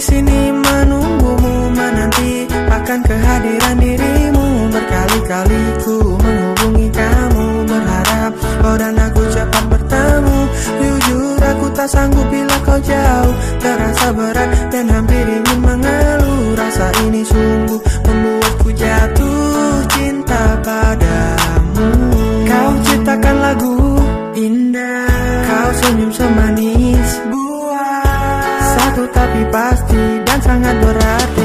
sini menunggumu, menanti akan kehadiran dirimu. Berkali-kali ku menghubungi kamu, berharap kau dan aku cepat bertemu. Jujur aku tak sanggup bila kau jauh, terasa berat dan hampir ingin mengeluh. Rasa ini sungguh membuatku jatuh cinta padamu. Kau ciptakan lagu indah, kau senyum semanis buah, satu tapi pasti dan sangat berarti.